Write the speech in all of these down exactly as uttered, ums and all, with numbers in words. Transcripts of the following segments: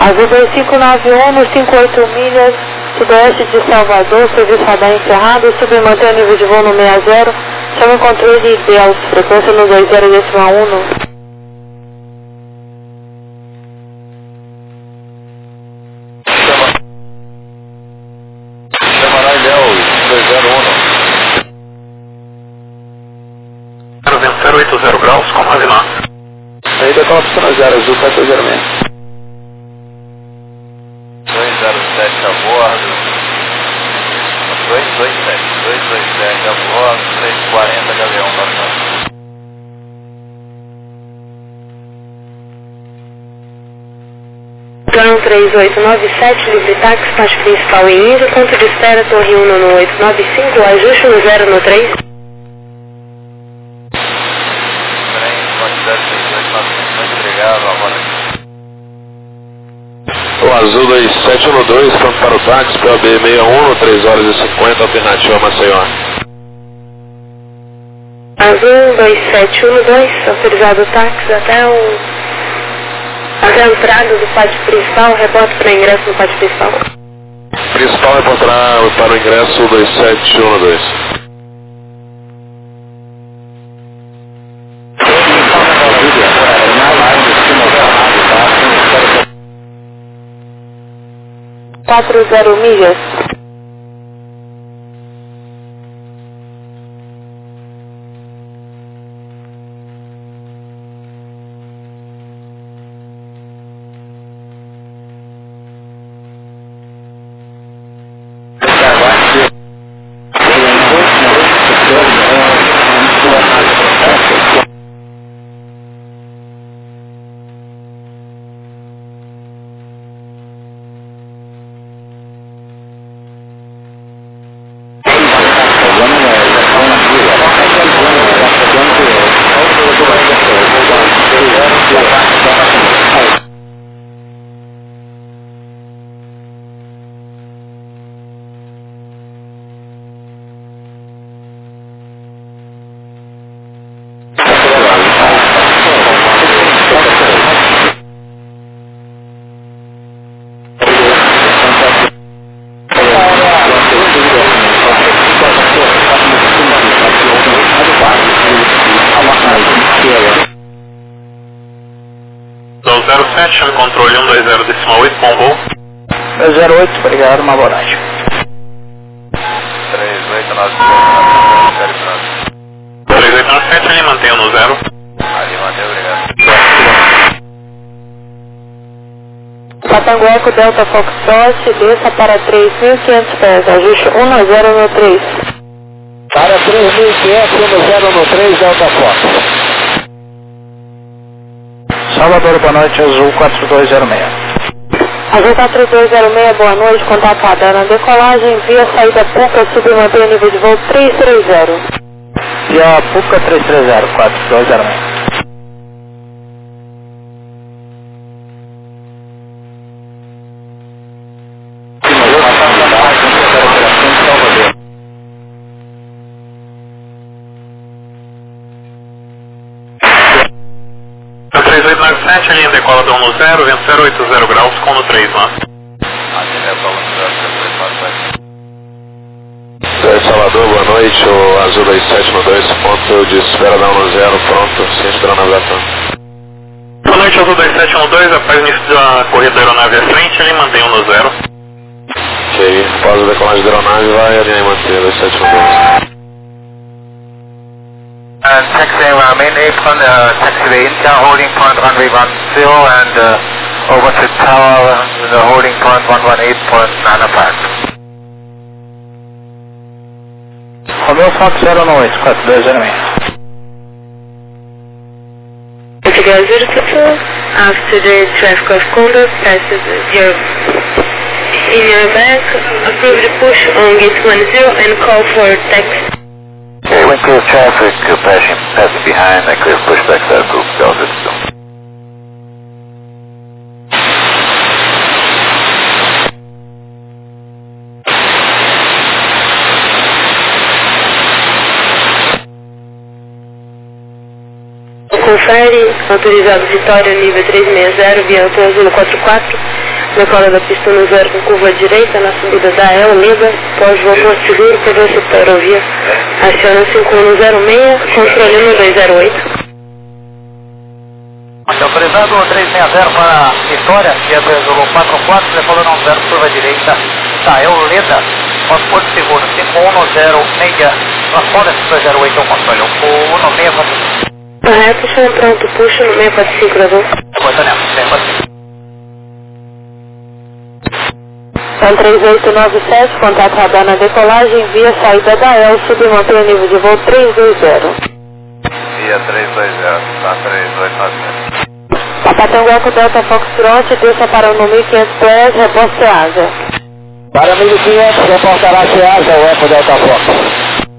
Azul dois cinco nove um, no cinco oito milhas, sudoeste de Salvador, serviço radar encerrado, sub mantém o nível de voo no sessenta, chama o controle de alta frequência no dois zero decimal um. Chama na Ilhéu, dois zero um. zero oito zero graus, como avinar. Aí decola para zona zero, azul quatro zero seis. dois zero sete a bordo. dois dois sete, dois dois sete a bordo, três quarenta de avião para cá. Plano três oito nove sete, livre táxi, parte principal em Índia, ponto de espera, Torre um no oito nove cinco, ajuste no zero no três. Muito obrigado, agora. O Azul dois sete um dois, pronto para o táxi, P O B sessenta e um, três horas e cinquenta, alternativa Maceió. Azul dois sete um dois, autorizado o táxi até o... até a entrada do pátio principal, reporte para ingresso no pátio principal. Principal reportará para o ingresso dois sete um dois. quatro zero milhas. zero sete, chame controle um dois zero decimal oito, bom voo. dois zero oito, obrigado, uma abordagem. três oito nove sete, três oito nove sete, ali mantenha no zero. ali mantém, obrigado. Patangueco Delta Foxtrot, desça para três mil e quinhentos pés, ajuste um no zero no três. Para três mil e quinhentos, um zero no três, Delta Fox. Salvador, boa noite, Azul quatro dois zero seis. Azul quatro dois zero seis, boa noite, contato radar na decolagem, via saída Puca, submanter o nível de voo três três zero. Via Puca três três zero, quatro dois zero seis. três oito nove sete, a linha decola do um no zero, vento zero oito zero graus, com no três lá. Salvador, boa noite, o Azul dois sete um dois, ponto de espera da um no zero, pronto, sem esperar a navegação. Boa noite, Azul dois sete um dois, após o início da corrida da aeronave à frente, ele mantém um no zero. Ok, após a decolagem da aeronave, vai alinhar e manter dois sete um dois. And taxi uh, main apron, uh, taxiway India, holding point runway one zero, and uh, over to tower, uh, the holding point one one eight point nine five. Romeo Fox zero nove oito, quatro dois zero seis. Portugal zero two two, after the traffic of conduct passes your, in your back, approve the push on gate one zero and call for taxi. Okay, when clear traffic, uh, passing, passing behind, I clear pushback that group, Delta two. Confere, autorizado Vitória, nível três seis zero, via Alto Azul quatro quatro, Decola da pista no zero com curva direita na subida da El, liga, pós-voo Porto Seguro, por você da aerovia. Aciona cinco um zero seis, controle dois zero oito. Autorizando o três seis zero para Vitória, que decolou quatro quatro, decolou no zero, curva direita, da El, Leda, pós-Porto Seguro, cinco um zero seis, transporte dois zero oito, controle, o um seis quatro. Correto, chama pronto, puxa no seis quatro cinco, gravou. Coitânea, seis quatro cinco. Então três oito nove sete, contato radar na decolagem, via saída da El, submantenha nível de voo três dois zero. Via três dois zero, tá três oito nove sete. Papatango Eco Delta Foxtrot, desça para o no mil e quinhentos pés, reposte Asa. Para mil e quinhentos, reportará Ceasa, o Eco Delta Fox.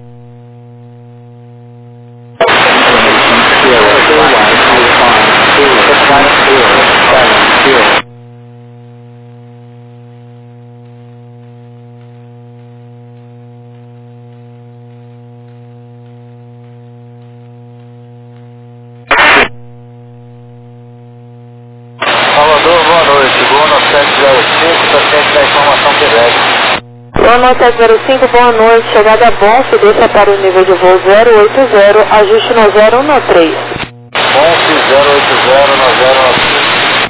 Salvador, boa noite. Bruno sete zero cinco, paciente da informação terrestre. Bruno sete zero cinco, boa noite. Chegada a Bonf, desça para o nível de voo zero oito zero, ajuste no zero um três. Bonf zero oito zero no zero um três.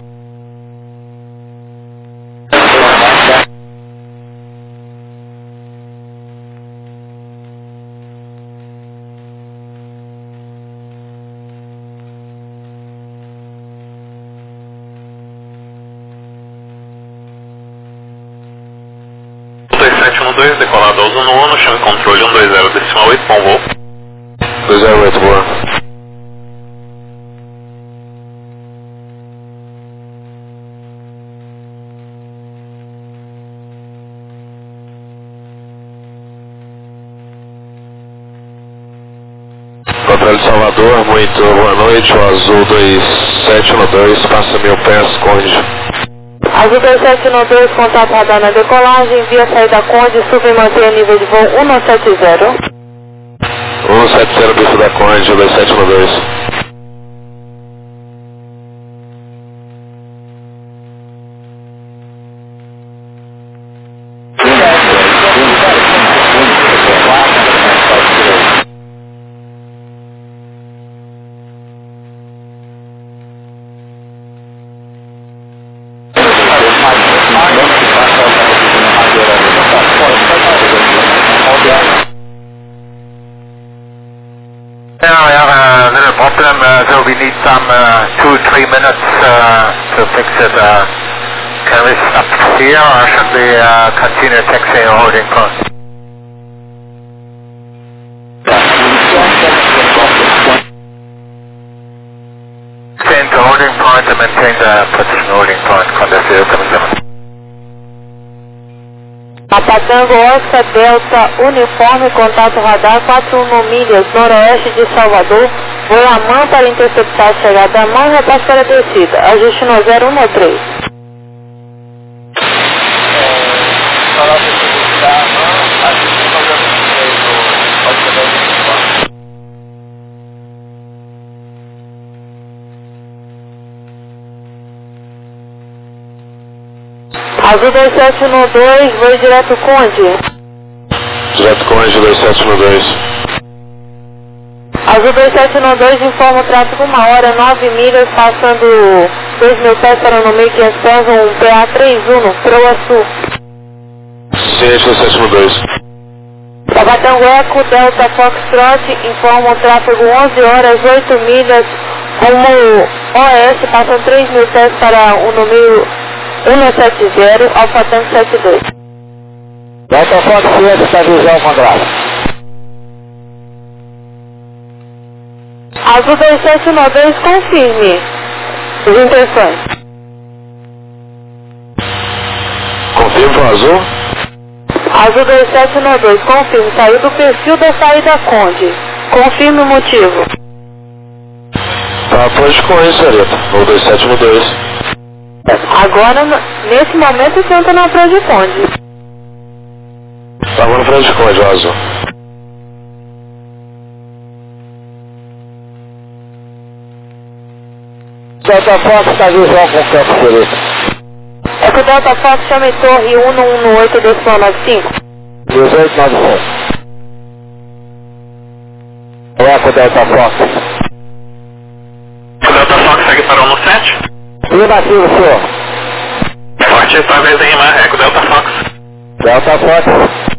sete um dois, decolado ao Uno Uno, chame controle um dois zero, decimal oito, bom voo. dois zero oito, boa. Controle Salvador, muito boa noite, o Azul dois sete um dois, passa mil pés, Conde. Azul dois sete um dois, contato radar na decolagem, via saída Conde, sub e mantenha nível de voo um sete zero. um sete zero, bico da Conde, dois sete um dois. Now we have a little problem, uh, so we need some uh, two, three minutes uh, to fix it. Uh, can we stop here or should we uh, continue taxiing or holding point? Maintain the holding point and maintain the position holding point, contact zero seven seven. Papatango Oscar Delta Uniforme, contato radar quatro um milhas, noroeste de Salvador, voo a mão para interceptar a chegada a mão e repasse para a descida, ajuste no zero um três. Azul dois sete um dois, voo direto Conde. Direto Conde, dois sete um dois. Azul dois sete um dois, informa o tráfego uma hora, nove milhas, passando dois mil pés para no mil e quinhentos pés, um P A trinta e um, Proa Sul. Ciente, dois sete um dois. Papatango Eco Delta Foxtrot, informa o tráfego onze horas, oito milhas, rumo oeste, passando três mil pés para o número um sete zero, Alfa Tango sete dois. Delta Fox Ciência, está visão contrato. Azul dois sete um dois, confirme as intenções. Confirma o Azul? Azul dois sete um dois, confirme, saiu do perfil da saída Conde. Confirme o motivo. Tá, pode com isso, senhorita. O dois sete um dois. Agora, nesse momento, você entra na frente de Conde. Tava no frente de Conde, o Azul. Delta Fox, está visão com o campo direito. É Eco Delta Fox, chame torre um um oito, decimal nove cinco. dezoito nove cinco. Eco Delta Fox. O Delta Fox segue para um sete. Negativo, senhor. Forte, esta vez em Mar, Eco Delta Fox. Delta Fox.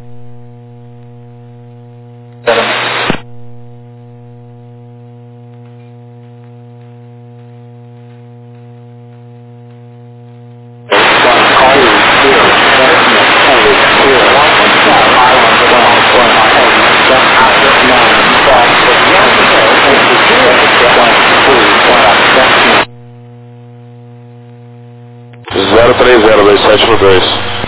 zero três zero dois sete um dois.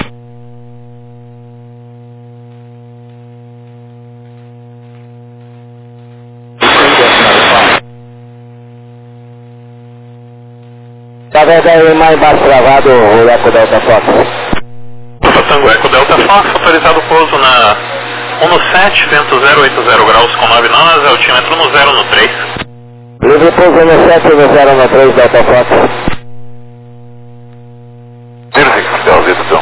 Tá vendo aí mais embaixo travado o Eco Delta Fox? Tango Eco Delta Fox, autorizado o pouso na um sete, vento zero oito zero graus com nove nós, altímetro no zero no três. Livre pouso no sete, no zero no três, Delta Fox. zero six, Delta Zero.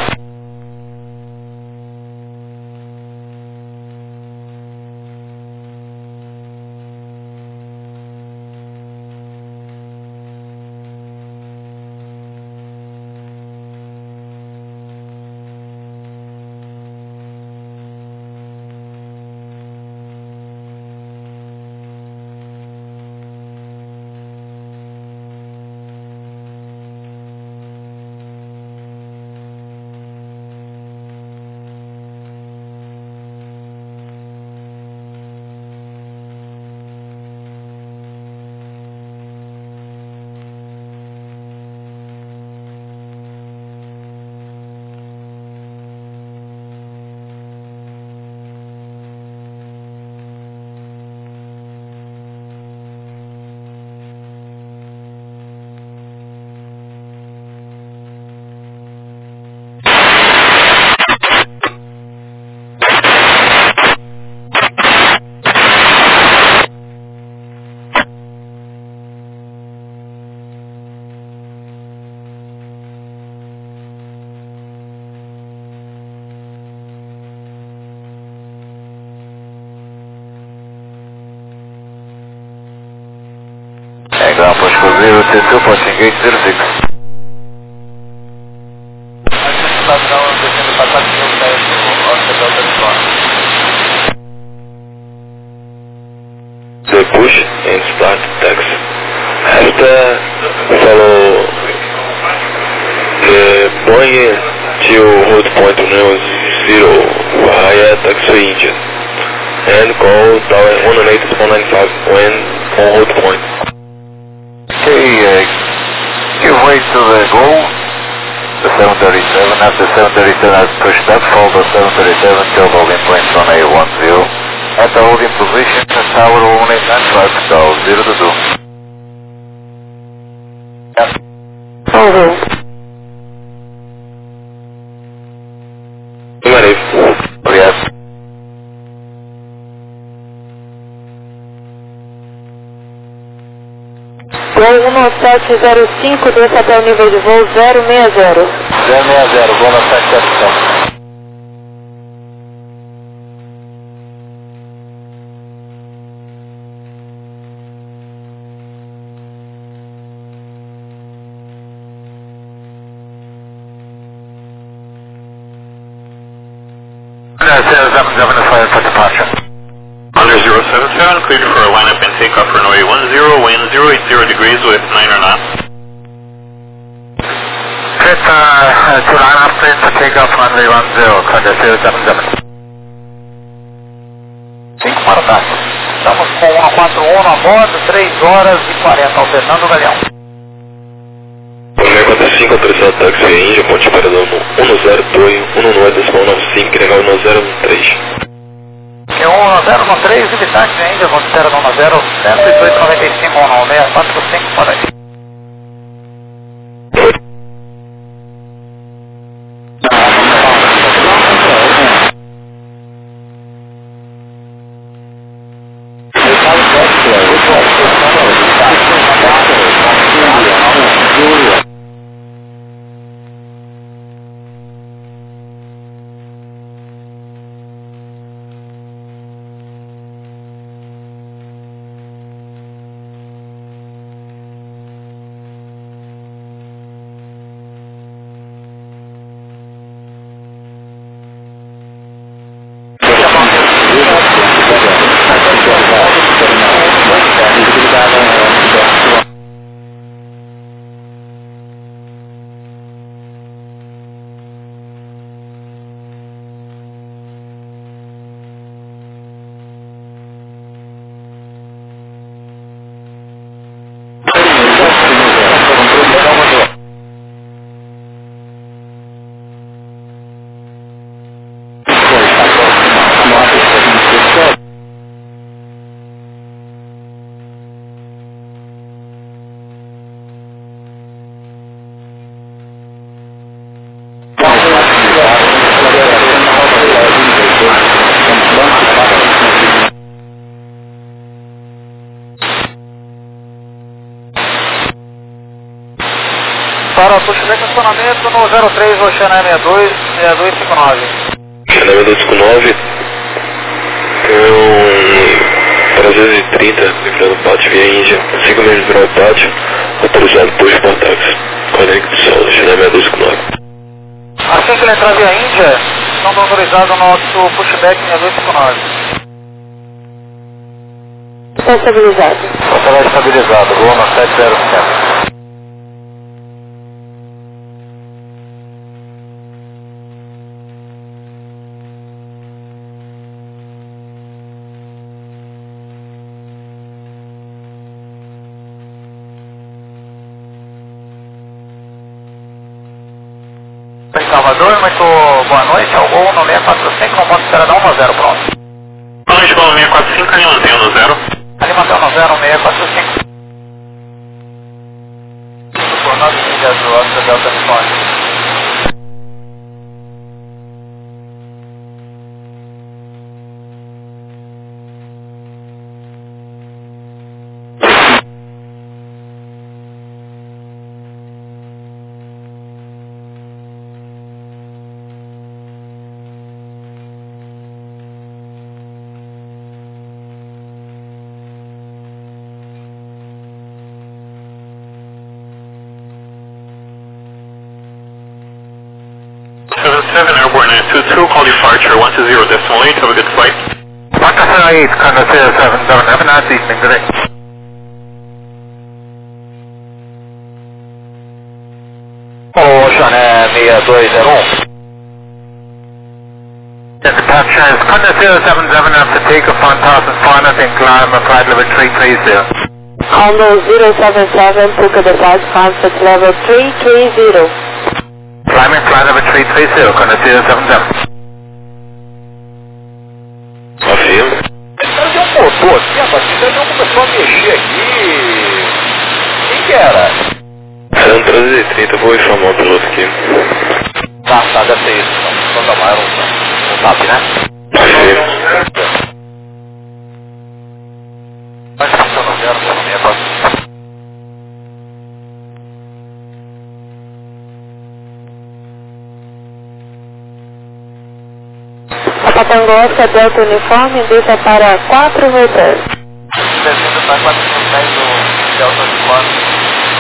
Ground push for zero two two, pushing gate zero six. The push and start taxi. After follow the Boeing to hold point one zero via taxi engine and call tower one eight four nine five when on hold point. Okay, uh, give way to the goal, the seven thirty-seven. After seven thirty-seven has pushed up, follow the seven thirty-seven, till holding point one eight one zero. At the holding position, the tower one eight nine five, stall zero to two. Over. Yes. Gol um sete zero cinco, desça até o nível de voo zero seis zero. zero seis zero, Gol um sete zero cinco. For departure. Under zero seven seven, cleared for a lineup and takeoff for runway one zero, wind zero eight zero degrees with nine or knots. Cleared uh, to line up, cleared for takeoff runway one zero, under zero seven seven. cinco para taxa. Estamos com um quatro um a bordo, três horas e quarenta, alternando o galeão. Romeo quatro cinco, autorizado táxi Índia, ponte para dano um zero dois, um oito decimal nove cinco, legal um zero um três. É um zero um três, visitante ainda, considera um zero, cento e dezoito noventa e cinco, um seis quatro cinco, para aí. estacionamento no zero três, Oceana sessenta e dois, sessenta e dois cinquenta e nove. Oceana sessenta e dois cinquenta e nove. Tem um trezentos e trinta, livrando o pátio via Índia. cinco minutos virar o pátio, autorizado por Sportax. Conecte de solo, Oceana sessenta e dois cinquenta e nove. Assim que ele entrar via Índia, não está autorizado o nosso pushback sessenta e dois cinquenta e nove. Está estabilizado. Está estabilizado, Luna sete zero sete. Salvador, muito boa noite, ao gol no seis quatro cinco, não pode esperar dar um a zero, pronto. Boa noite, gol seis quatro cinco, ali mantém no zero. Ali mantém no zero, seis quatro cinco. Por nove milhas do Oscar Delta Responde. seven seven, Airborne nine two two, call departure one two zero decimal eight, have a good flight. one two zero eight, Contact zero seven seven, have a nice evening today. Oceana sessenta e dois zero um. The departure is Contact zero seven seven after takeoff one thousand four hundred and climb a flight level three three zero. Condor zero seven seven, took a device contact level three three zero. Climbing flight level three three zero, Contact zero seven seven. Afirma. Tem um motor aqui, rapaz, você não começou a mexer aqui. Quem que era? Era um trezentos e trinta, vou informar o piloto aqui. Tá, tá, deve ser isso. Não, não, não, não sabe, né? Afirma. Mas não, não quero, não me aposto. Tango Oscar Delta Uniforme, deixa para quatro mil pés. Descendo para quatro mil pés do Delta Uniforme.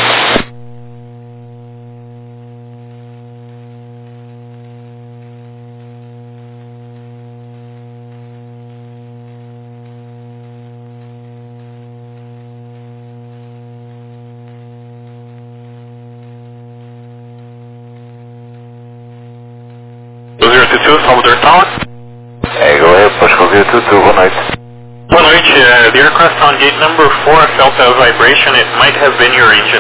zero two two, Salvador Tower. Hey, go ahead, Pushko zero two two, boa noite. Boa noite, uh, the aircraft on gate number four felt a vibration, it might have been your engine.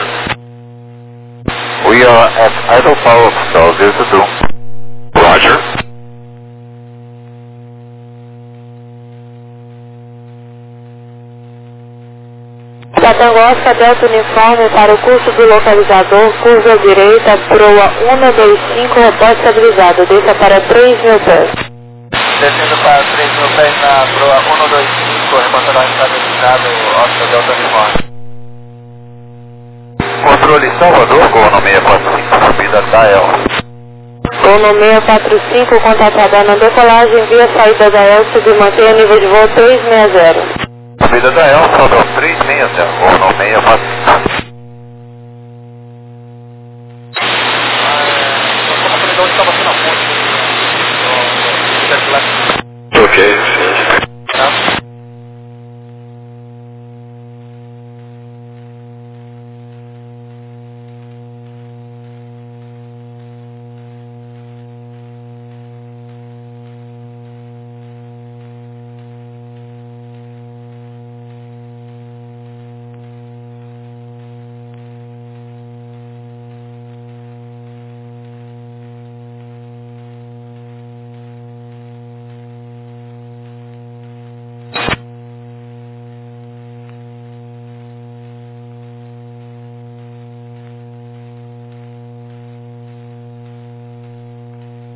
We are at idle power, so zero two two. Roger. Tango Oscar Delta Uniforme para o curso do localizador, curso à direita, proa um dois cinco, reporte estabilizado, deixa para três mil pés. Descendo para três mil pés na proa um dois cinco, reportador estabilizado, Oscar Delta Uniforme. Controle Salvador, gol no seis quatro cinco, subida da El. Gol no seis quatro cinco, contatada na decolagem via saída da El, submantenha nível de voo três seis zero. Subida da El, Salvador três seis zero, gol no seis quatro cinco. Onde estava sendo a ponte? Ok, sim. Tá.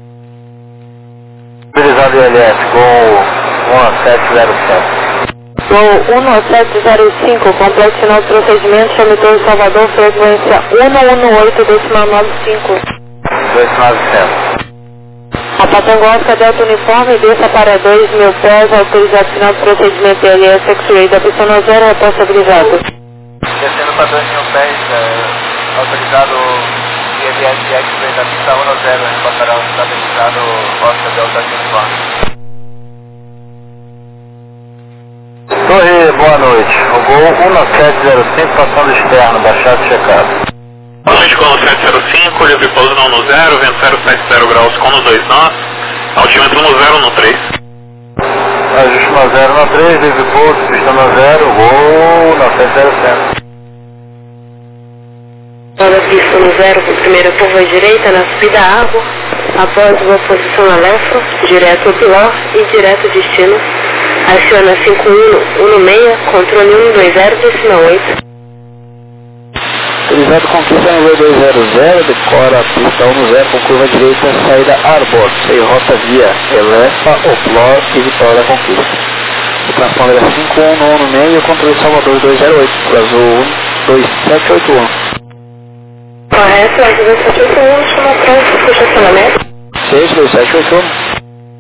Utilizado I L S, gol um sete zero sete. Gol um nove sete zero cinco, complete final de procedimento, chame Torre Salvador, frequência um um oito, decimal nove cinco. dois nove sete. A Patango Oscar Delta Uniforme, desça para dois mil pés, autorizado final de procedimento L S X-Ray da pista no zero, reposta habilitado. Descendo para dois mil pés, é, autorizado I L S X-Ray da pista um zero, reportará o estabilizado Oscar Delta Uniforme. Torre, boa noite. O gol um nove sete zero cinco, passando externo, baixado checado. Boa noite, Cono sete zero cinco, livre pouso não no zero, vento zero sete zero graus, Cono dois nós, altímetro no zero no três. Ajuste no zero no três, livre pouso, pista no zero, gol nove sete zero cinco. Toda pista no zero, por primeira curva à direita, na subida à água, após boa posição na left, direto ao pilar e direto destino. Aciona cinco um um seis, controle um dois zero, decimal oito. Autorizado conquista no dois zero zero, decora a pista um zero com curva direita, saída Arbor, sem rota via Elefa, Oplor e Vitória Conquista. O transponder é cinco um um no meio, controle Salvador dois zero oito, prazo um dois sete oito um. Correto, dois sete oito um, chama trânsito, puxa estacionamento. seis dois sete oito um.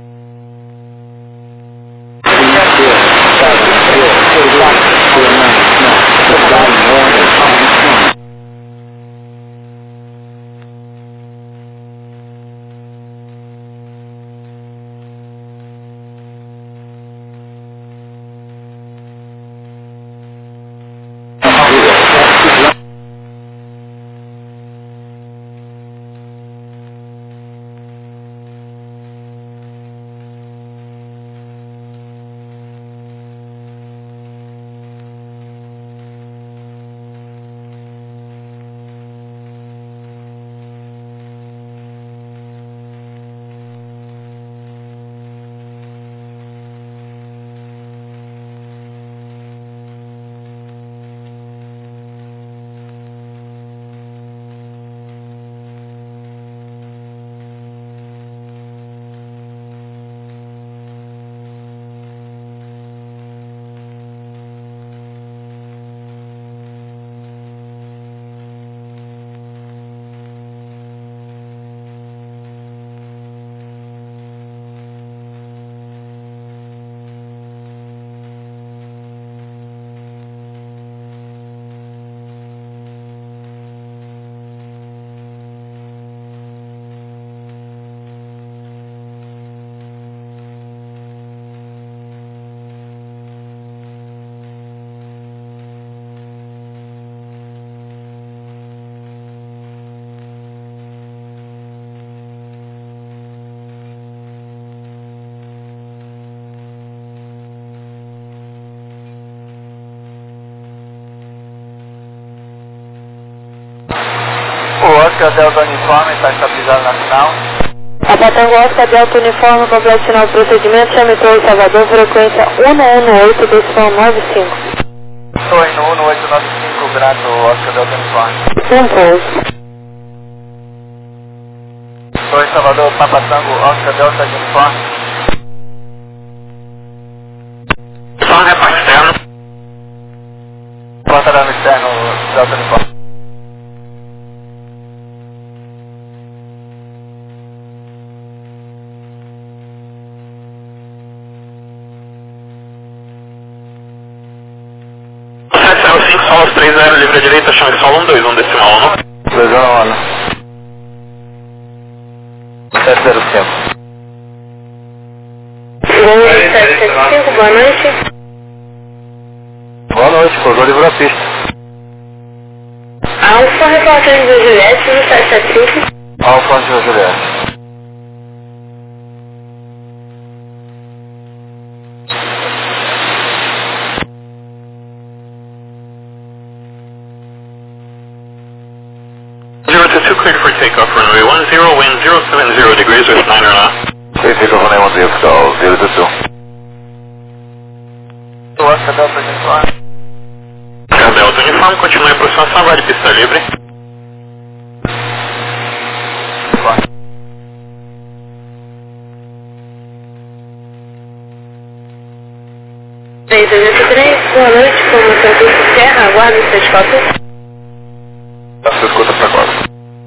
O Oscar Delta Uniforme está estabilizado na final. A Patango Oscar Delta Uniforme, complete final de procedimento, chame Torre Salvador, frequência um um oito, decimal nove cinco. Estou em um oito nove cinco, grato Oscar Delta Uniforme. Um pouso. Torre Salvador, Papatango, Oscar Delta Uniforme. Só um reparte externo. Porta no externo, Delta Uniforme. sete zero cinco, solos três zero, livre à direita, chame solo um dois um, decimal um. dois zero um. sete zero cinco. Gol sete sete cinco, boa noite. Boa noite, pousou livre a pista. Alfa, reportagem do Juliette, no sete sete cinco. Alfa Angela Juliette. zero two two, cleared for takeoff, runway one zero, wind zero seven zero degrees with nine or not. Please take off on A one zero, so zero two two. O Oscar Delta Uniforme. Oscar Delta Uniforme, continue a aproximação, vai de pista livre. três três dois três, boa noite, formação Curso Serra, aguardo o seu cópia. A sua escuta para agora.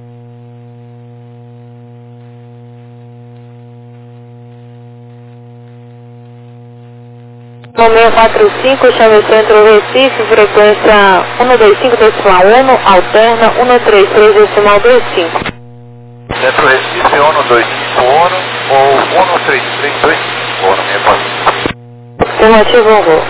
seis quatro cinco, chave centro Recife, frequência um dois cinco decimal um, alterna um três três decimal dois cinco. Centro Recife um dois cinco um ou um três três dois cinco um, minha parte. Afirmativo, um voo.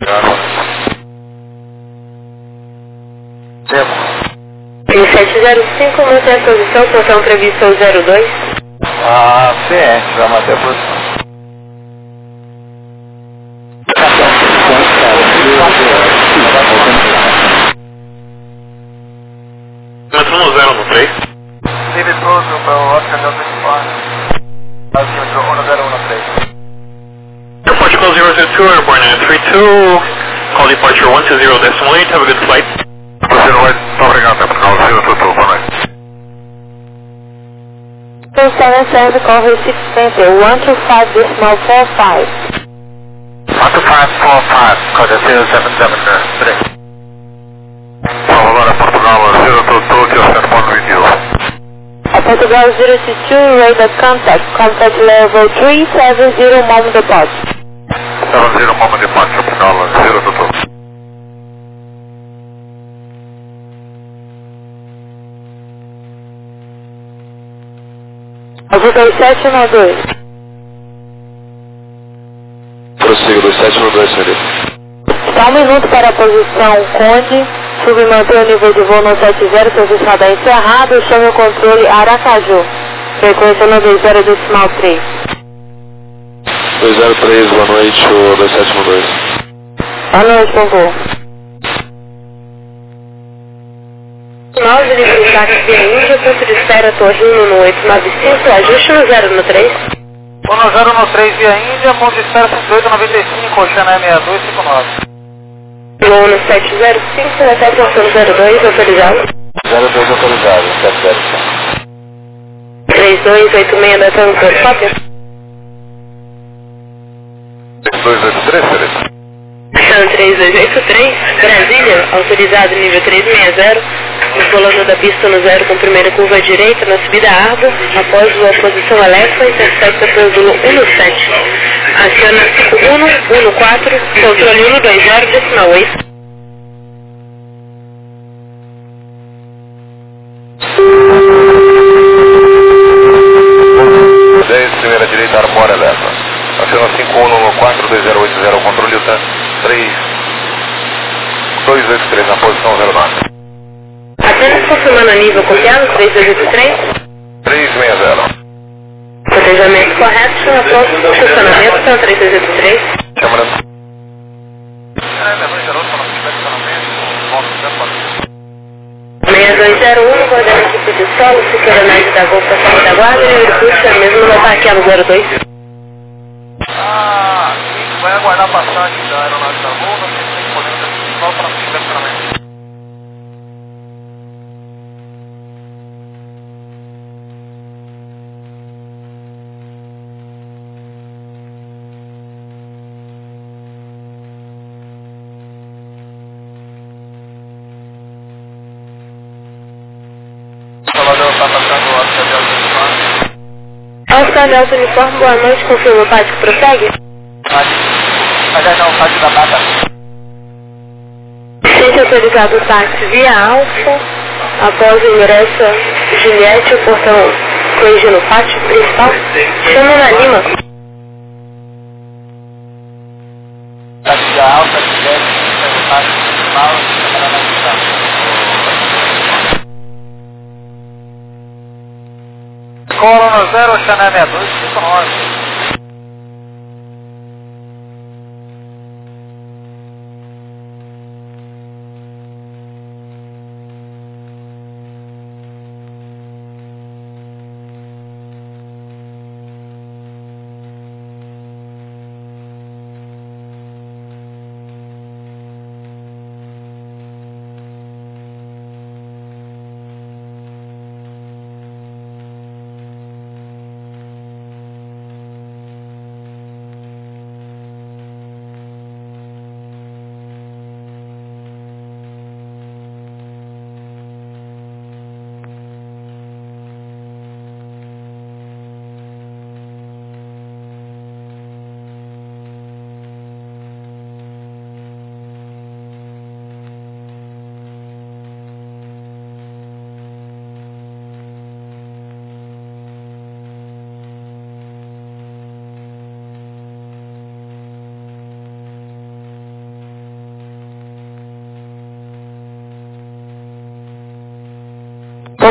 Temos. sete zero cinco, mantém a posição, portão previsto ao zero dois. Ah, ciente, vai manter a posição. Metro no zero no três. Steve Cruise para o Oscar Delta Uniforme. Altímetro um zero um três. Air Portugal zero zero two, airborne at three two. Call departure one two zero decimal eight, have a good flight. zero oito, muito obrigado, Portugal zero two two, boa noite. seven seven, call Recife Center, one two five decimal four five. one two five four five, code zero seven seven three. Salvador, Portugal zero two two, just at one with you. A Portugal zero two two, radar contact, contact level three seven zero, moment departure. seven zero, moment departure, Portugal zero two two. Azul dois sete um dois. Prossiga, dois sete um dois, senhorita. Só um minuto para a posição Conde, submanter o nível de voo no sete zero, serviço radar encerrado, chame o controle Aracaju, frequência no dois zero decimal três. dois zero três, boa noite, o dois sete um dois. Boa noite, bom voo. nove, livre de táxi via Índia, ponto de espera Torrinho no oito nove cinco, ajuste no zero no três. um zero um três via Índia, ponto de espera cento e oito noventa e cinco, Xané seis dois cinco nove. Voo no sete zero cinco, até portão zero dois, autorizado. zero dois autorizado, sete zero cinco. três dois oito seis da Tantor, cópia. três dois oito três, senhorita. São três dois oito três, Brasília, autorizado nível trezentos e sessenta, decolando da pista no zero com primeira curva à direita, na subida à Arbo, após a posição Alexa, intercepta pelo Zulu um sete. Aciona cinco um um quatro, controle um dois zero, decimal oito. dez, primeira direita, arbora leva. Aciona cinco um um quatro, dois zero oito zero, controle U T A três dois oito três, na posição zero nove. Apenas confirmando o nível copiado, três dois oito três. três seis zero. Protejamento correto, após estacionamento, são três dois oito três. Chamando. seis dois zero um, guardando equipe de solo, segura análise da Gol para sair da guarda, e o curso mesmo não está aqui no zero dois. Ah, sim, vai aguardar a passagem da aeronave da Gol, nós temos que poder ter só para seguir o estacionamento. Salvador está passando o Oscar Delta Uniforme. Oscar Delta Uniforme, boa noite, confirma o tático, prossegue? Aliás, não, táxi da Mata. Seja autorizado o táxi via Alfa, após o ingresso Juliette, o portão corrigindo no pátio principal, chama na Lima. Táxi da Alta, Juliette, o pátio principal, chama na Lima. Corona zero, Xané seis dois cinco nove.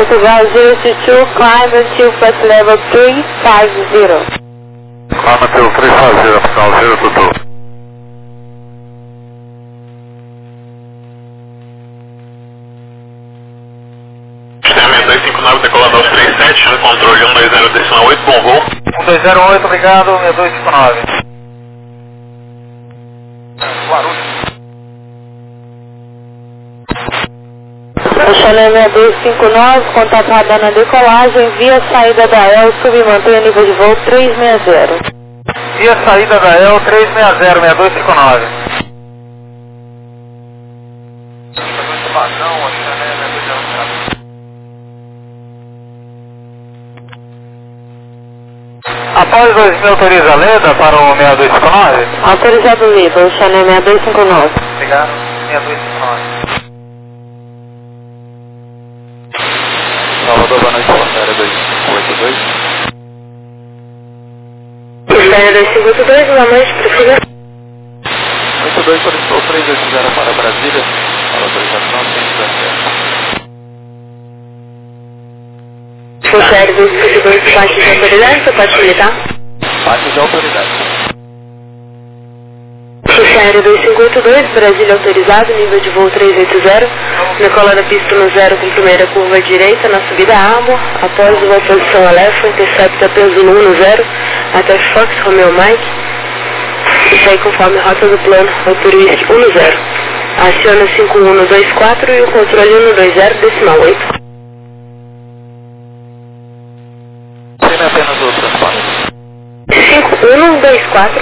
Portugal zero two two, climb until flight level three five zero. Climb until three five zero, Portugal zero two two. Sistema dois cinco nove, decolado aos três sete, no controle um dois zero decimal oito, bom voo. um dois zero oito, obrigado, seis dois cinco nove. Guarulhos. Channel seis dois cinco nove, contato radar na decolagem, via saída da E L, submantenha nível de voo três seis zero. Via saída da E L três seis zero, seis dois cinco nove. Após dois mil, autoriza a Leda para o seis dois cinco nove? Autorizado Leda, Channel seis dois cinco nove. Obrigado, seis dois cinco nove. Salvador, boa noite, Portaria dois cinco oito dois. Portaria dois cinco oito dois, boa noite, prossiga. oito dois solicitou três oito zero para Brasília, para autorização sem acesso. Portaria dois cinco oito dois, parte de autoridade, você pode militar? Parte de autoridade. Portaria dois cinco oito dois, Brasília autorizado, nível de voo três oito zero, decola da pista no zero com primeira curva direita, na subida Amo, após uma posição Alefa, intercepta Peso um no zero, até Fox Romeo Mike, e segue conforme rota do plano, altura um no zero. Aciona cinco um no dois quatro e o controle um no dois zero, decimal oito. Tem apenas o transporte. cinco um dois quatro.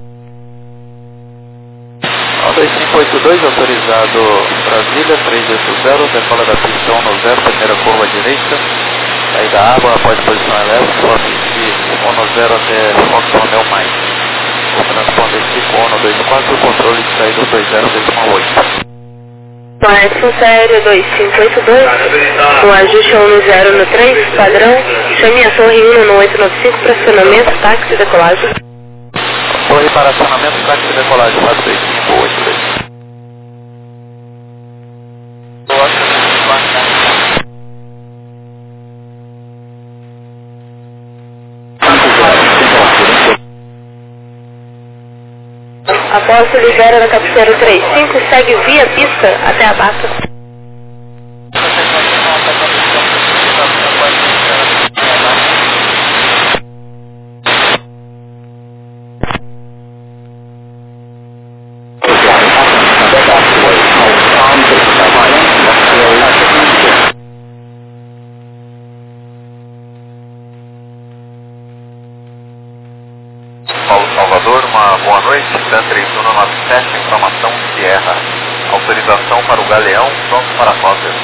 dois cinco oito dois, autorizado Brasília, três oito zero, decola da pista um no zero, primeira curva direita, saída água, após posição elétrica, um no zero até Fox Romeo Mike. O transponder cinco um no dois quatro, controle de saída dois zero decimal oito. Força aérea dois cinco oito dois, o ajuste um no zero no três, padrão, chame a torre um no oito nove cinco, pressionamento, táxi, decolagem. Torre para acionamento, táxi de decolagem, quatro dois cinco oito dois. Após libera da cabeceira três cinco, segue via pista até a bata. Salvador, uma boa noite, Dan três um nove sete, informação Sierra, autorização para o Galeão, pronto para a Cotter.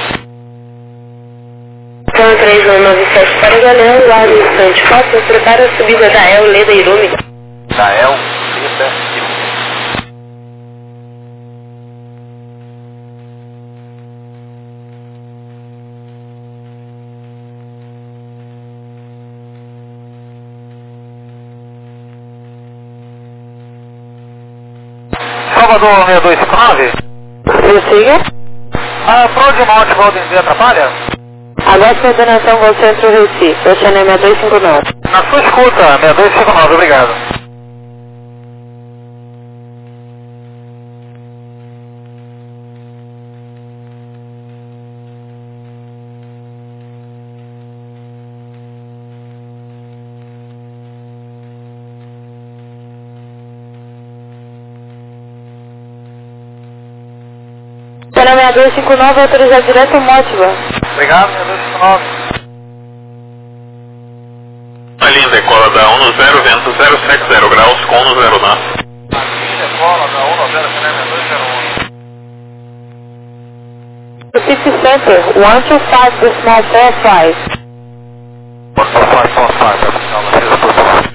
Dan três um nove sete para o Galeão, guarda o instante, Cotter, prepara a subida da E L, Leda Irume. Da E L, Leda Irume. Salvador seis dois cinco nove? Prossiga. Ah, por onde Monte Valdenzia atrapalha? Agora coordenação voo centro Recife, o Channel seis dois cinco nove. Na sua escuta, seis dois cinco nove, obrigado. Channel seis dois cinco nove, autorizado direto Mótiva. Obrigado, seis dois cinco nove. A linha decola da um no zero, vento zero sete zero graus com um no zero na. Aqui decola da um no zero, seis dois zero um. City Center, one two five decimal four five. one two five four five, zero two five.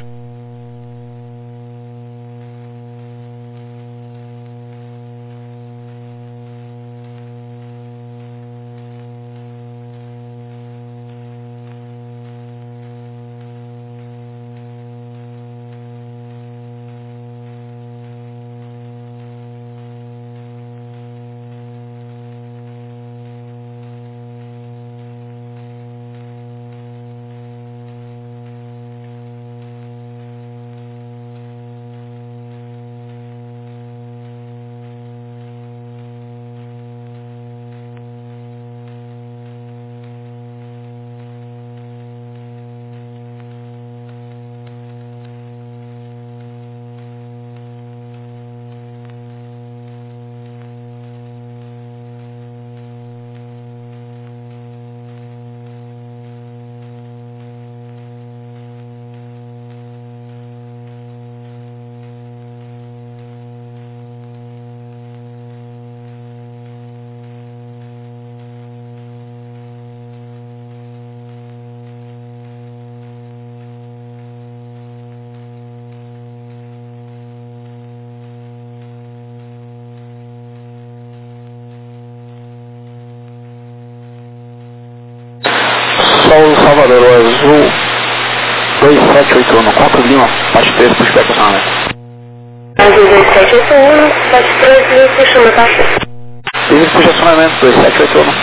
Salvador, o azul dois sete oito um, quatro Lima, parte três, pushback acionamento. Azul dois sete oito um, parte três, livre puxa uma taxa. Livre puxa acionamento, dois sete oito um.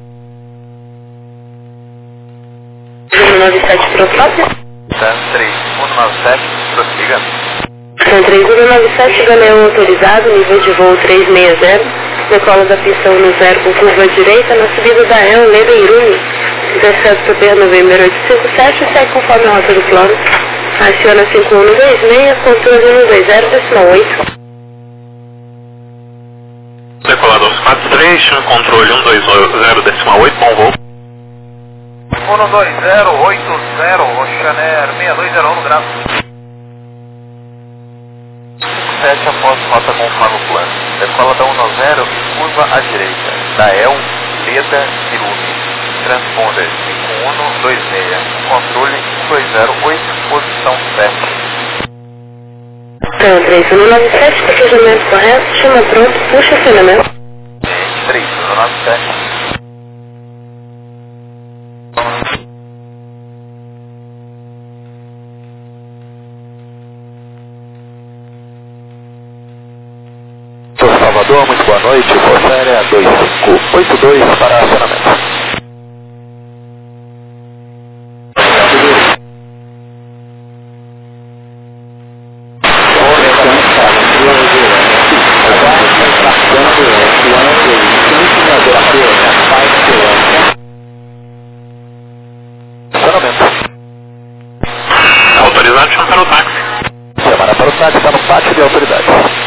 zero nove sete Procópio. Sam três um nove sete, prossiga. Sam três um nove sete, Galeão autorizado, nível de voo trezentos e sessenta. Decola da pista um zero com curva direita, na subida da El Leda Irune. dezessete Super November oitocentos e cinquenta e sete, segue conforme a rota do plano. Aciona cinco um dois seis, controle um dois zero, decimal oito. Decolado aos quatro três, controle um dois zero, decimal oito, bom voo. um dois zero oito zero, Oceaner seis dois zero um no gráfico. sete após rota conforme o plano. Decola da um zero e curva à direita. Da El Leda Irune. Transponder cinco um dois seis. Controle um dois zero oito, posição sete. Então, três um nove sete, paquejamento correto, chama pronto, puxa acionamento. três um nove sete. Salvador, muito boa noite, Força Aérea dois cinco oito dois para acionamento. Autorizado, chama para o táxi. Chamada para o táxi, está no pátio de autoridade.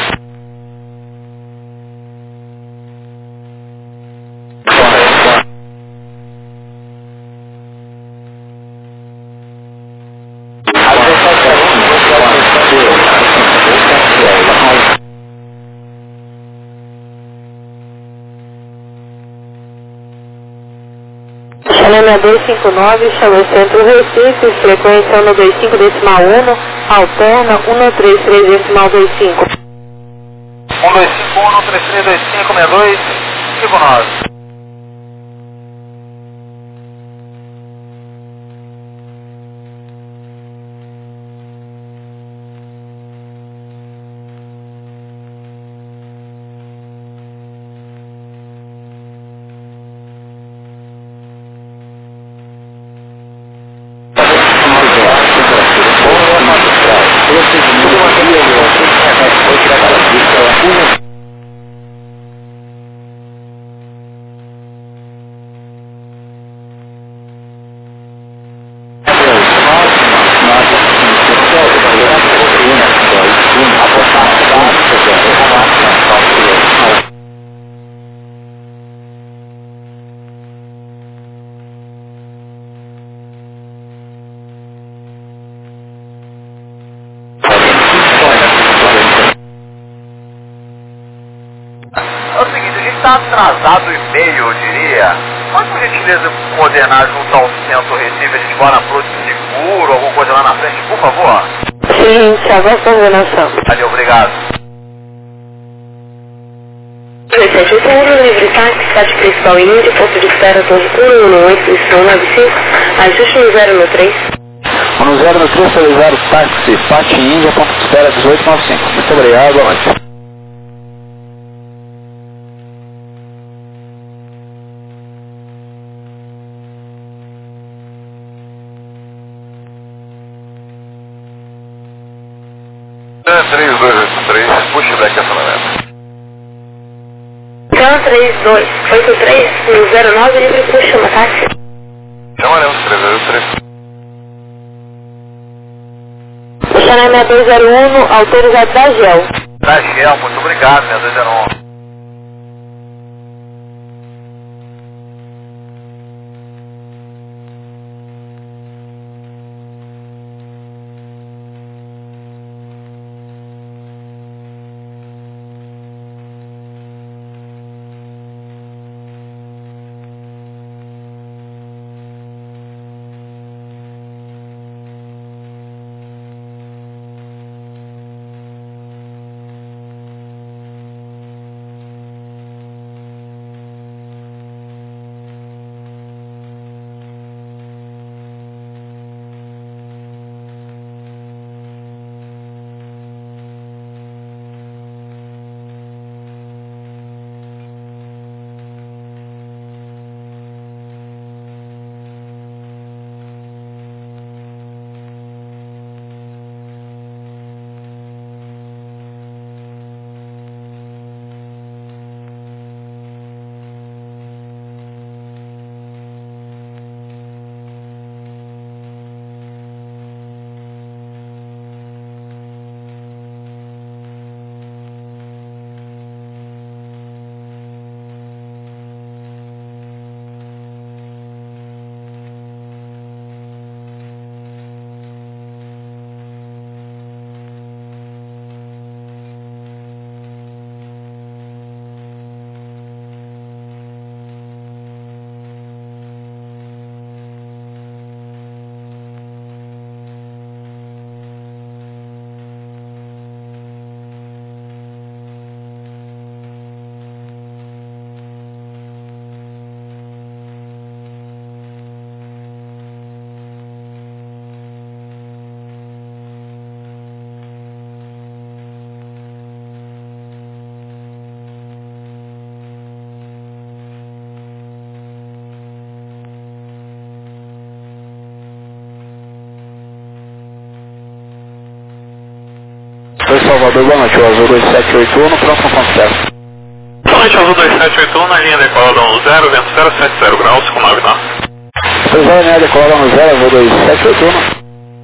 Chalena dois cinco nove, Chalé Centro Recife, frequência um dois cinco decimal um, alterna um três três decimal vinte e cinco. um dois cinco um, três três dois cinco, seis dois, cinco nove. É o seguinte, a gente está atrasado e meio, eu diria. Pode, por gentileza, coordenar junto ao centro Recife, a gente bora na Porto Seguro, alguma coisa lá na frente, por favor? Sim, aguarda a coordenação. Valeu, obrigado. dois sete oito um, livre táxi, táxi principal Índia, ponto de espera torre um um oito, lição nove cinco, ajuste no zero no três. um zero no três, autorizar o táxi, Pati Índia, ponto de espera dezoito noventa e cinco. Muito obrigado, boa noite. três dois oito três, pushback acionamento. Então, três dois oito três, zero nove, livre puxa uma táxi. Chamaremos três dois oito três. O Chanel seis dois zero um, autorizado da Gel. Da Gel, muito obrigado, seis dois zero um. Salvador, boa noite, o Azul dois sete oito um no próximo concerto. Boa noite, Azul dois sete oito um na linha decolada no zero, vento zero sete zero graus com nove nós. Pois é, linha decolada no zero, Azul dois sete oito um.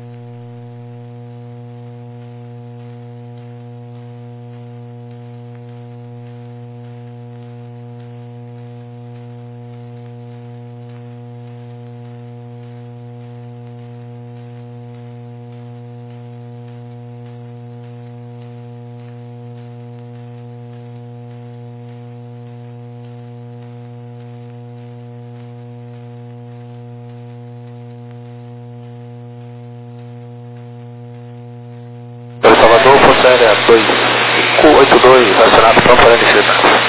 Salvador, Força Aérea dois cinco oito dois, acionado para o N.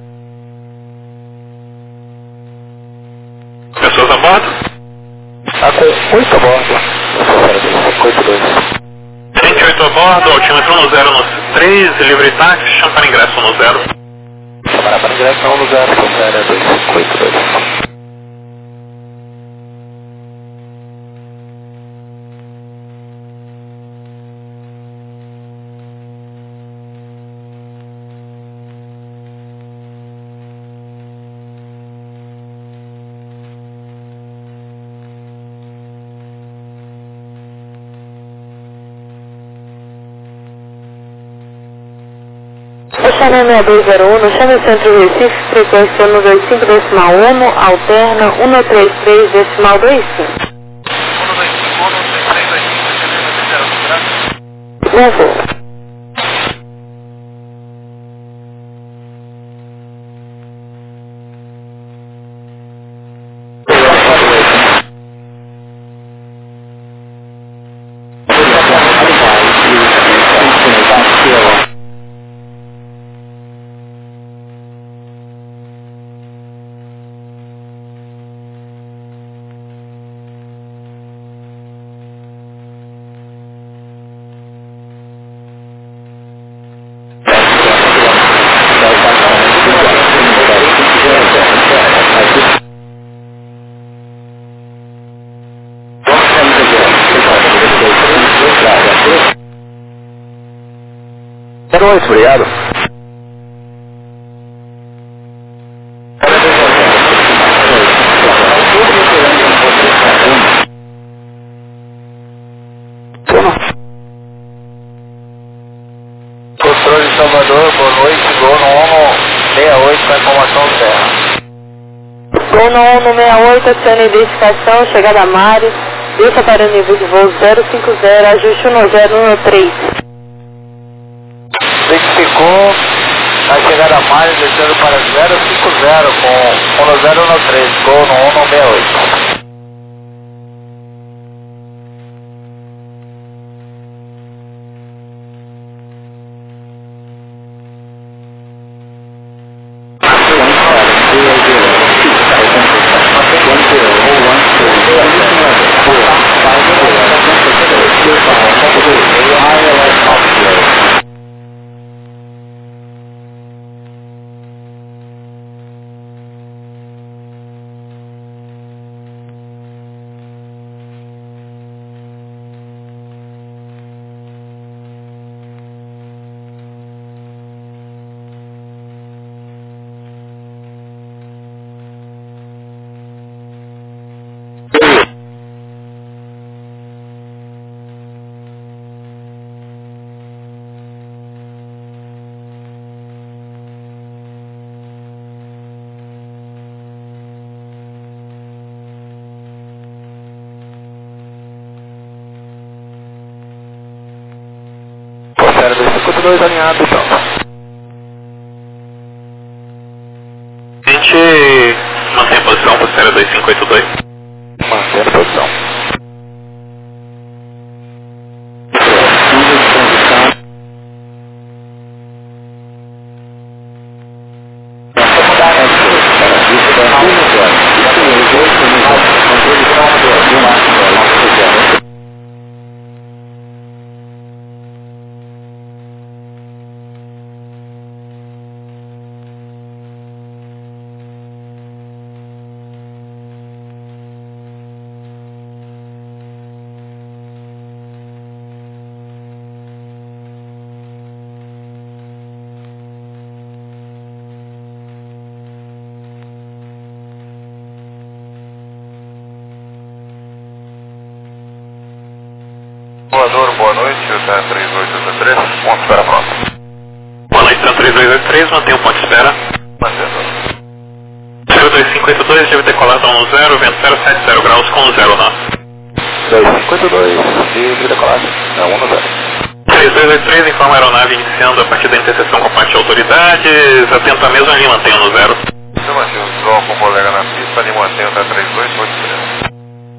Pessoas a bordo? Está com oito a bordo, Força Aérea dois cinco oito dois. vinte e oito a bordo, altímetro no zero no três, livre táxi, chama para ingresso no zero. Chamar para ingresso no zero, Força Aérea dois cinco oito dois. Chame seis dois zero um, no chame Centro Recife, frequência um dois cinco decimal um, alterna um três três decimal dois cinco. Bom voo. zero oito, obrigado. Controle de Salvador, boa noite, Gol no um seis oito para informação zero. Gol no um seis oito, adicione identificação, chegada a Mares, desça para o nível de voo zero cinco zero, ajuste um zero um três. Identificou a chegada a Mares, descendo para zero cinco zero com um zero um três, Gol no um seis oito. cinquenta e dois alinhado, então. A gente mantém a posição para a série dois cinco oito dois. Mantém a posição. Salvador, boa noite, o T A três oito oito três, ponto de espera pronto. Boa noite, T A três dois oito três, mantenha o ponto de espera. Mantendo. zero dois cinco oito dois, deve decolar da um zero, vento zero sete zero graus com zero nós. dois cinco oito dois, livre decolagem, é um zero. três dois oito três, informa a aeronave iniciando a partir da interseção com a parte de autoridades, atento à mesma linha, mantenha no zero. Eu mantenho o visual com o colega na pista, ali mantenho o T A três oito oito três.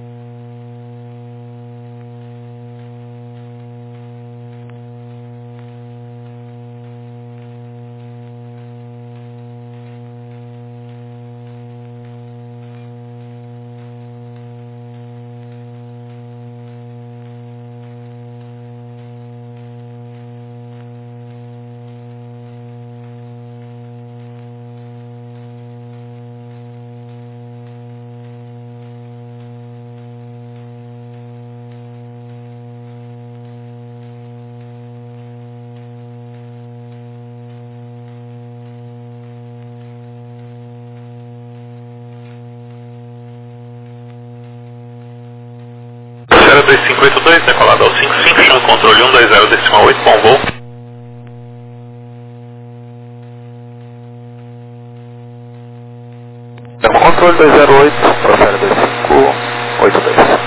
zero dois cinco oito dois, decolado ao cinco cinco, chama controle um dois zero decimal oito, bom voo. Chama controle dois zero oito, procede dois cinco oito dois.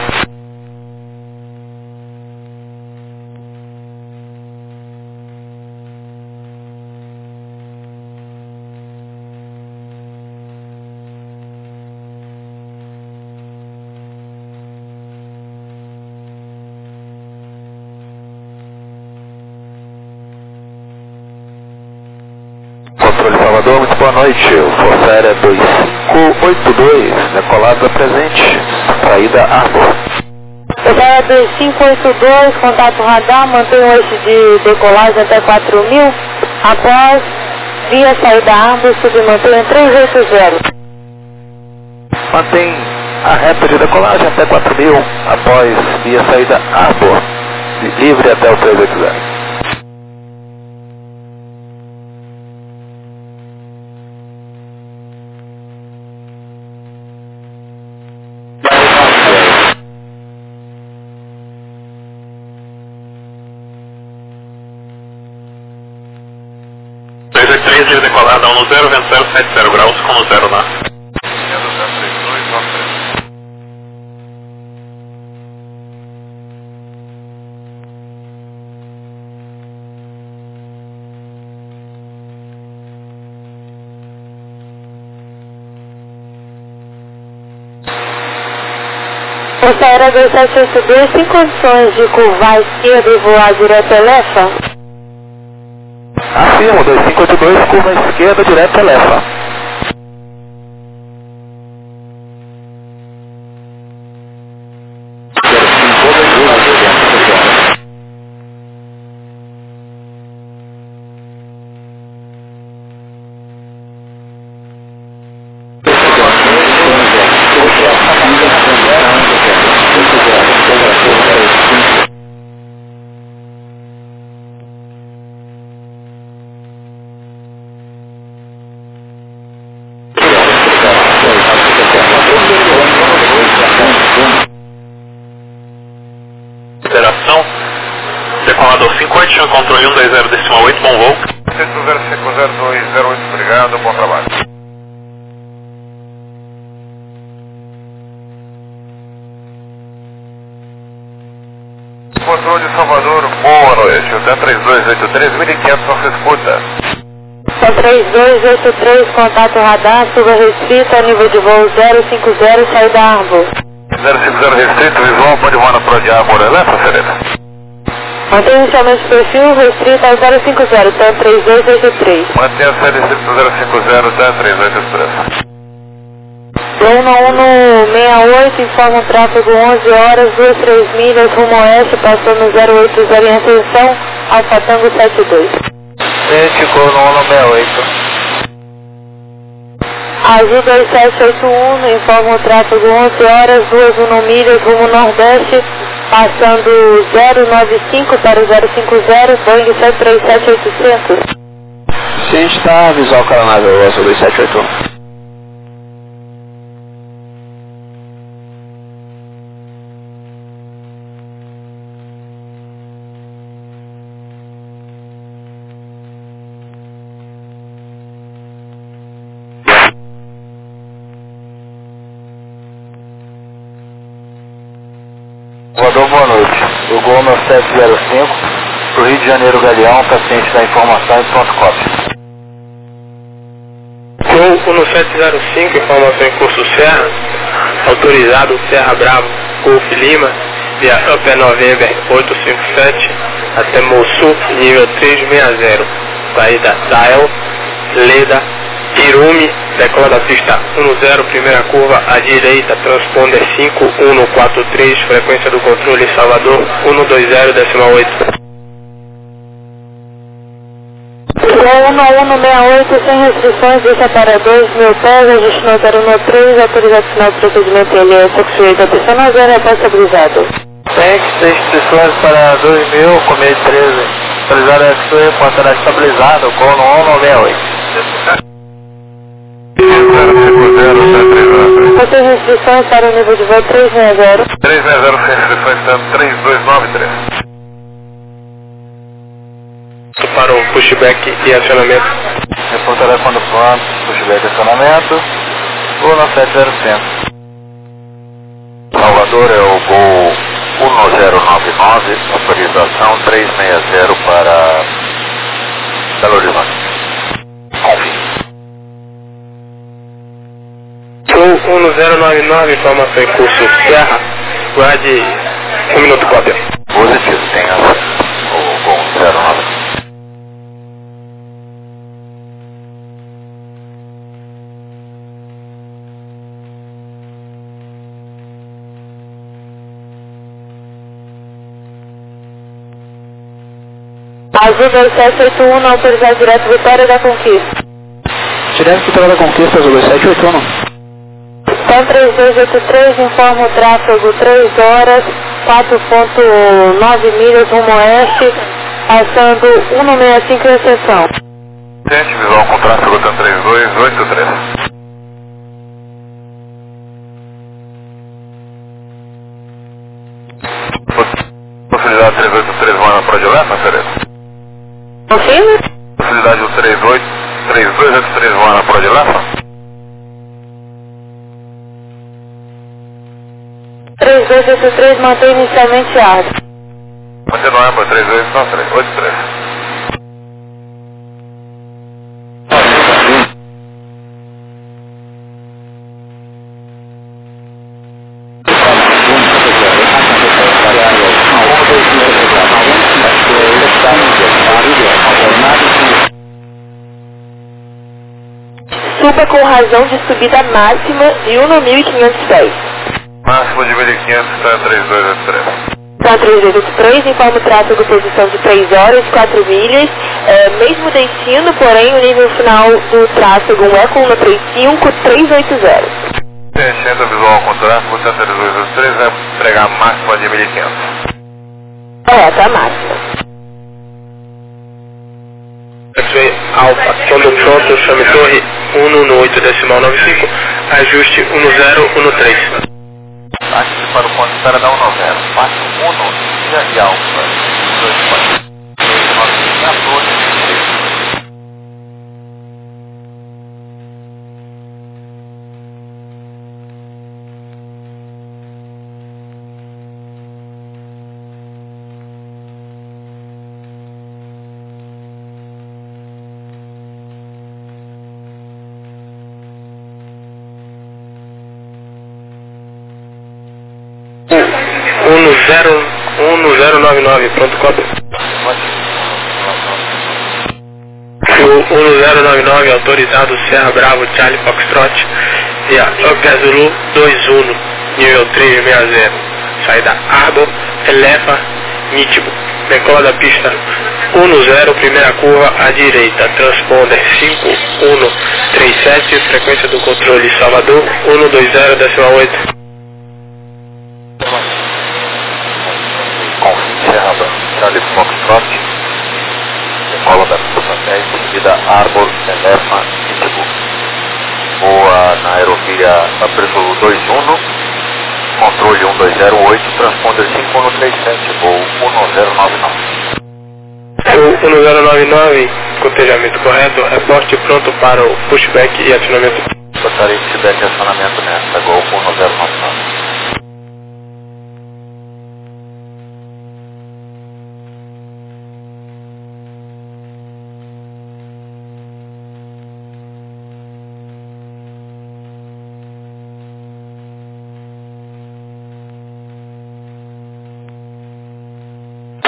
Controle Salvador, muito boa noite. O Força Aérea dois cinco oito dois, decolado presente, saída Arbor. Força Aérea dois cinco oito dois, contato radar, mantém o eixo de decolagem até quatro mil. Após, via saída Arbor, submantenha três oito zero. Mantém a reta de decolagem até quatro mil, após via saída Arbor, livre até o três oito zero. dois oito três, livre decolada a um zero, vento zero sete zero graus com zero nós. Mantendo o T A três dois nove três. Força Aérea dois sete oito dois, tem condições de curvar à esquerda e voar direto a Elefa? Afirmo, dois cinco oito dois, curva à esquerda, direto a Elefa. Operação, decolado ao cinco oito, chama controle um dois zero decimal oito, bom voo. zero cinco zero dois zero oito, obrigado, bom trabalho. Controle Salvador, boa noite, o T A três dois oito três, mil e quinhentos, não se escuta. T A três dois oito três, contato radar, suba restrita, nível de voo zero cinco zero, saída Arbor. zero cinco zero restrito, visual, pode voar na prova de Arbor, Elefa, Serena. Mantém inicialmente o perfil restrito ao zero cinco zero, T A três dois oito três. Mantenha a série restrito zero cinco zero, T A três dois oito três. Uno Uno seis oito, informa o tráfego onze horas, vinte e três milhas, rumo oeste, passando zero oito zero em atenção, Alfa Tango sete dois. Gente, Uno Uno seis oito. Azul dois sete oito um, informa o tráfego onze horas, duas Uno milhas, rumo nordeste, passando zero nove cinco para o zero cinco zero, Boeing sete três sete oitocentos. Sim, está visual para a nave Azul dois sete oito um. Salvador, boa noite. O Gol no sete zero cinco, pro Rio de Janeiro Galeão, tá ciente da informação e pronto cópia. Gol no sete zero cinco, informação em curso Serra, autorizado Serra Bravo, Golf Lima, via Upper November oito cinco sete, até Mossul, nível trezentos e sessenta, saída Dael, Leda, Irume, decola da pista dez, primeira curva à direita, transponder cinco um quatro três, frequência do controle Salvador cento e vinte, decimal oito. um um seis oito, sem restrições, deixa para dois mil pés, ajuste no zero um três, autorizado final do procedimento L S, sujeito atenção na zero, após estabilizado. Tem sem restrições para dois mil, começo treze, autorizado S U, portará estabilizado, Gol no um um seis oito. Sem restrições para o nível de voo trezentos e sessenta. trezentos e sessenta sem restrições, tanto três dois nove três. Para o pushback e acionamento. Reportará quando pronto, pushback e acionamento, Gol no sete zero cinco. Salvador é o Gol um zero nove nove, autorização trezentos e sessenta para Belo Horizonte. Gol um zero nove nove, informação em curso Serra, guarde um minuto cópia. Positivo, tem a, o Gol um zero nove nove. Azul dois sete oito um, autorizado direto Vitória da Conquista. Direto Vitória da Conquista, Azul dois sete oito um. Então três dois oito três, informa o tráfego três horas, quatro ponto nove milhas rumo oeste, passando cento e sessenta e cinco em exceção. Gente, visual com tráfego TAM três dois oito três. Possibilidade três oito três voando para de lá, Marcelino? Confirma? Possibilidade do três oito três dois oito três voando para de lá? três dois oito três mantém inicialmente ar. Continua para três dois oito três. Suba com razão de subida máxima de mil e quinhentos pés. Máximo de mil e quinhentos, TAM três dois oito três. TAM três dois oito três, informa o tráfego posição de três horas, quatro milhas, é, mesmo destino, porém o nível final do tráfego é com um três cinco três oito zero. Enchendo visual com tráfego, TAM três dois oito três vai entregar máxima de mil e quinhentos. É, tá máxima. Alfa, quando pronto, chame torre um um oito, decimal nove cinco, ajuste um zero um três. Táxi para o ponto de espera da um noventa, passe Uno, Cia e Alfa, dois quatro. um zero nove nove, pronto, cópia. O um zero nove nove, autorizado Serra Bravo, Charlie Foxtrot, via Upper Zulu dois um, nível trezentos e sessenta, saída Arbor, Elefa, Nítibo, decola da pista um zero, primeira curva à direita, transponder cinco um três sete, frequência do controle Salvador cento e vinte, decimal oito. Serra Charlie Foxtrot, decola da pista dez, seguida Arbor, Elefa, Nítibo. Voa na aerovia Upper Zulu dois um, controle um dois zero oito, transponder cinco um três sete, voo um zero nove nove. O um zero nove nove, cotejamento correto, reporte pronto para o pushback e acionamento. Gostaria de pushback e acionamento nessa, Gol um zero nove.